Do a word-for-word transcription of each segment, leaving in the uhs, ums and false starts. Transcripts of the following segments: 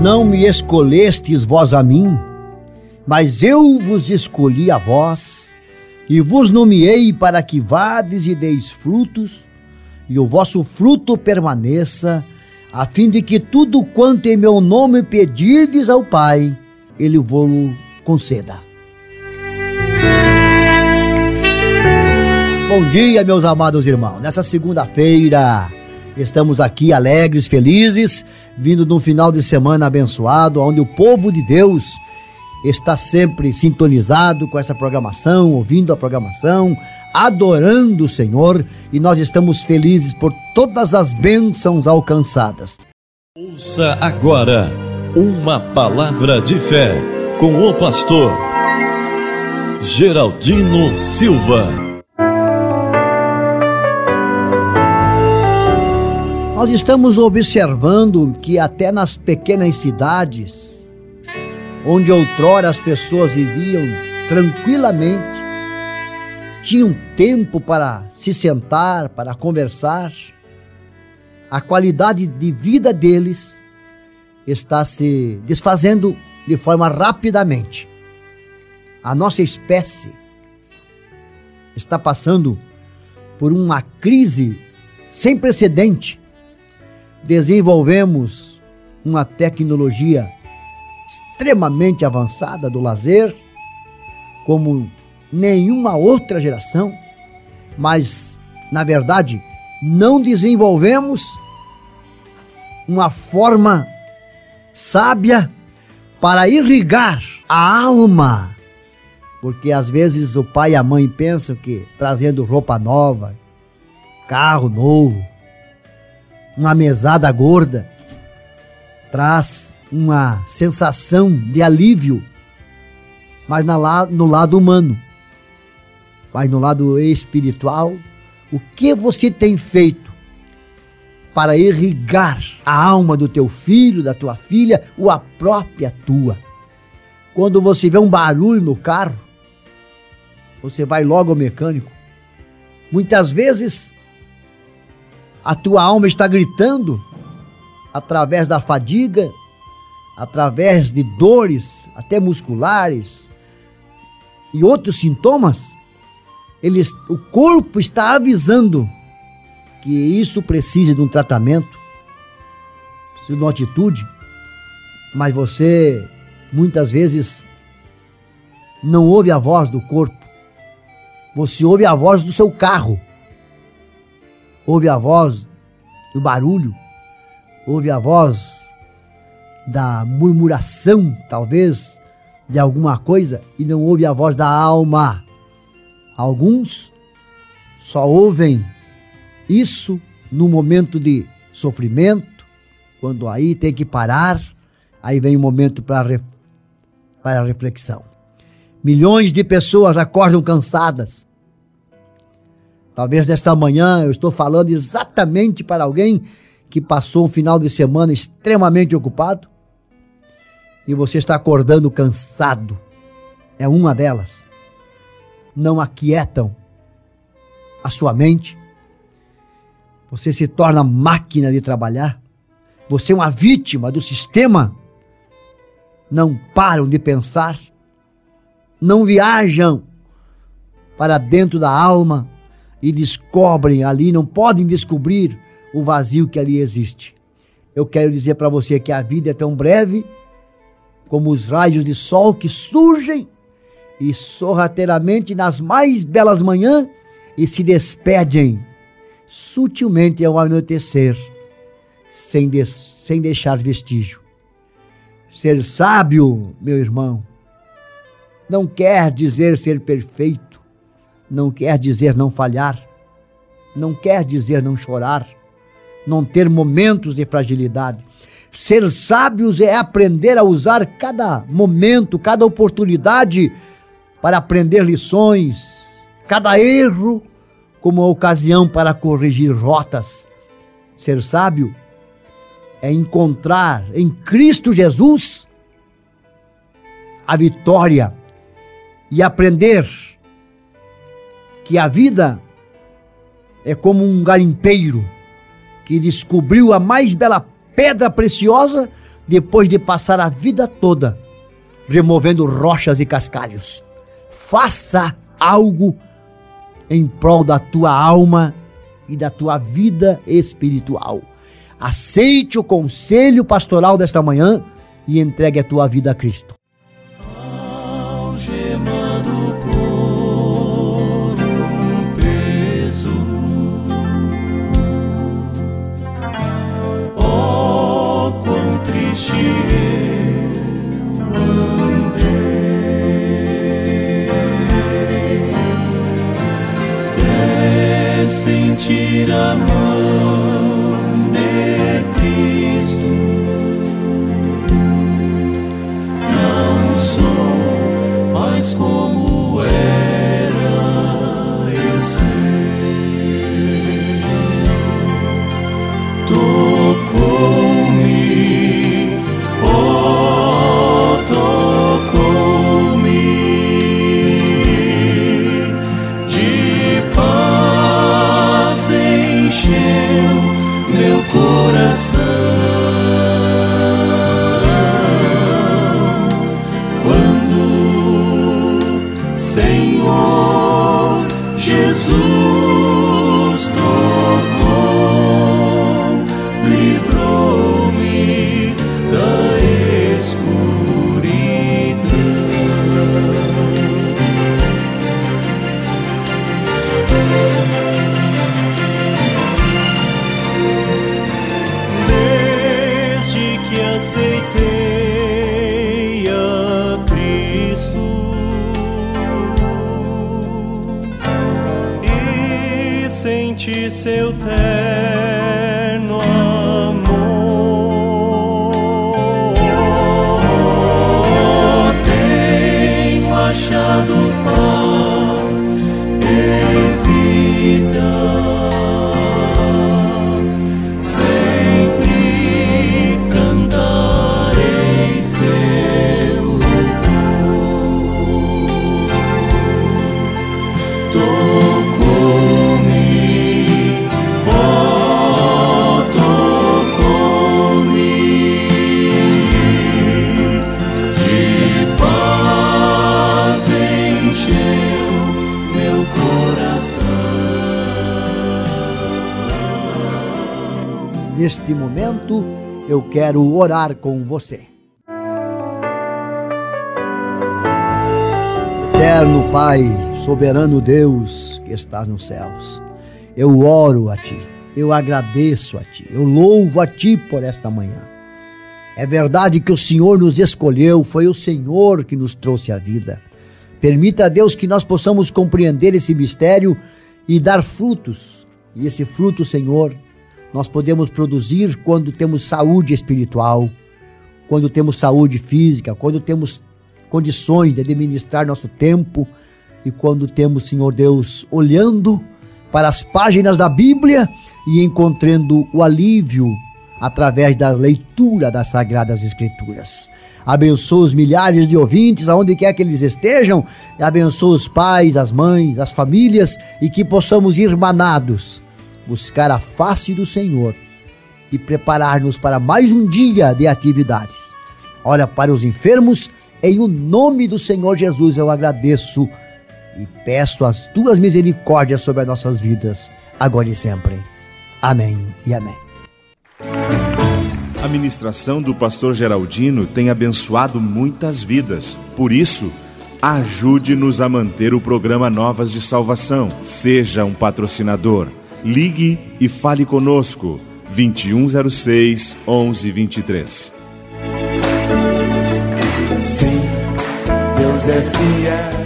Não me escolhestes vós a mim, mas eu vos escolhi a vós, e vos nomeei para que vades e deis frutos, e o vosso fruto permaneça, a fim de que tudo quanto em meu nome pedirdes ao Pai, Ele vos conceda. Bom dia, meus amados irmãos. Nessa segunda-feira, estamos aqui alegres, felizes, vindo de um final de semana abençoado, onde o povo de Deus está sempre sintonizado com essa programação, ouvindo a programação, adorando o Senhor, e nós estamos felizes por todas as bênçãos alcançadas. Ouça agora uma palavra de fé com o pastor Geraldino Silva. Nós estamos observando que até nas pequenas cidades, onde outrora as pessoas viviam tranquilamente, tinham tempo para se sentar, para conversar, a qualidade de vida deles está se desfazendo de forma rapidamente. A nossa espécie está passando por uma crise sem precedente. Desenvolvemos uma tecnologia extremamente avançada do lazer, como nenhuma outra geração, mas, na verdade, não desenvolvemos uma forma sábia para irrigar a alma, porque às vezes o pai e a mãe pensam que trazendo roupa nova, carro novo, uma mesada gorda, traz uma sensação de alívio, mas no lado humano, mas no lado espiritual, o que você tem feito para irrigar a alma do teu filho, da tua filha, ou a própria tua? Quando você vê um barulho no carro, você vai logo ao mecânico. Muitas vezes a tua alma está gritando através da fadiga, através de dores, até musculares e outros sintomas. Eles, o corpo está avisando que isso precisa de um tratamento, precisa de uma atitude, mas você muitas vezes não ouve a voz do corpo, você ouve a voz do seu carro, ouve a voz do barulho, ouve a voz da murmuração, talvez, de alguma coisa, e não ouve a voz da alma. Alguns só ouvem isso no momento de sofrimento, quando aí tem que parar, aí vem o momento para para a reflexão. Milhões de pessoas acordam cansadas. Talvez nesta manhã eu estou falando exatamente para alguém que passou um final de semana extremamente ocupado e você está acordando cansado. É uma delas. Não aquietam a sua mente. Você se torna máquina de trabalhar. Você é uma vítima do sistema. Não param de pensar. Não viajam para dentro da alma e descobrem ali, não podem descobrir o vazio que ali existe. Eu quero dizer para você que a vida é tão breve como os raios de sol que surgem e sorrateiramente nas mais belas manhãs e se despedem sutilmente ao anoitecer, sem, de, sem deixar vestígio. Ser sábio, meu irmão, não quer dizer ser perfeito, não quer dizer não falhar, não quer dizer não chorar, não ter momentos de fragilidade. Ser sábios é aprender a usar cada momento, cada oportunidade para aprender lições, cada erro como uma ocasião para corrigir rotas. Ser sábio é encontrar em Cristo Jesus a vitória e aprender que a vida é como um garimpeiro que descobriu a mais bela pedra preciosa depois de passar a vida toda removendo rochas e cascalhos. Faça algo em prol da tua alma e da tua vida espiritual. Aceite o conselho pastoral desta manhã e entregue a tua vida a Cristo. Algemado por um peso, oh, quão triste eu andei, até sentir a mão de Cristo. Mas como era, eu sei, tocou-me, oh, tocou-me, de paz encheu meu coração. Senhor Jesus tocou, livrou-me da escuridão. Desde que aceitei a Cristo senti seu terno amor, tenho achado paz e vida, sempre cantarei seu louvor. Tocou-me, neste momento, eu quero orar com você. Eterno Pai, soberano Deus que estás nos céus, eu oro a Ti, eu agradeço a Ti, eu louvo a Ti por esta manhã. É verdade que o Senhor nos escolheu, foi o Senhor que nos trouxe a vida. Permita, Deus, que nós possamos compreender esse mistério e dar frutos. E esse fruto, Senhor, nós podemos produzir quando temos saúde espiritual, quando temos saúde física, quando temos condições de administrar nosso tempo e quando temos, Senhor Deus, olhando para as páginas da Bíblia e encontrando o alívio através da leitura das Sagradas Escrituras. Abençoa os milhares de ouvintes, aonde quer que eles estejam, e abençoa os pais, as mães, as famílias, e que possamos ir irmanados, buscar a face do Senhor e preparar-nos para mais um dia de atividades. Olha para os enfermos, em o nome do Senhor Jesus eu agradeço e peço as tuas misericórdias sobre as nossas vidas, agora e sempre. Amém e amém. A ministração do pastor Geraldino tem abençoado muitas vidas. Por isso, ajude-nos a manter o programa Novas de Salvação. Seja um patrocinador. Ligue e fale conosco. vinte e um zero seis, onze vinte e três. Sim, Deus é fiel.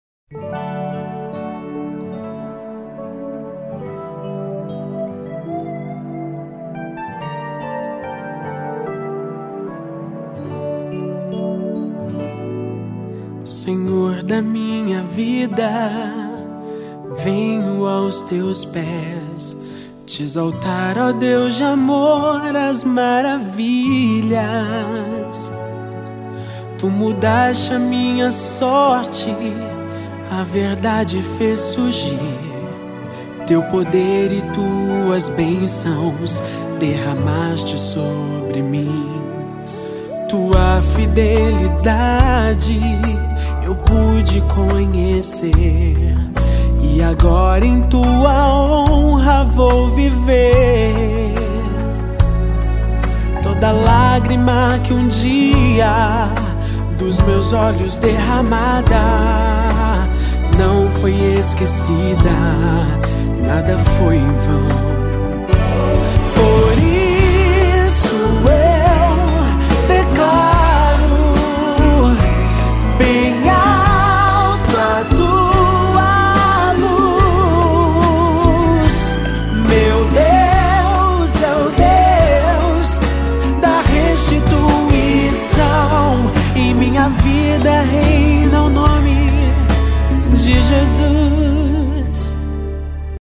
Senhor da minha vida, venho aos teus pés, te exaltar, ó Deus de amor, as maravilhas. Tu mudaste a minha sorte, a verdade fez surgir. Teu poder e tuas bênçãos derramaste sobre mim. tua fidelidade eu pude conhecer, e agora em tua honra vou viver. Toda lágrima que um dia dos meus olhos derramada não foi esquecida, nada foi em vão.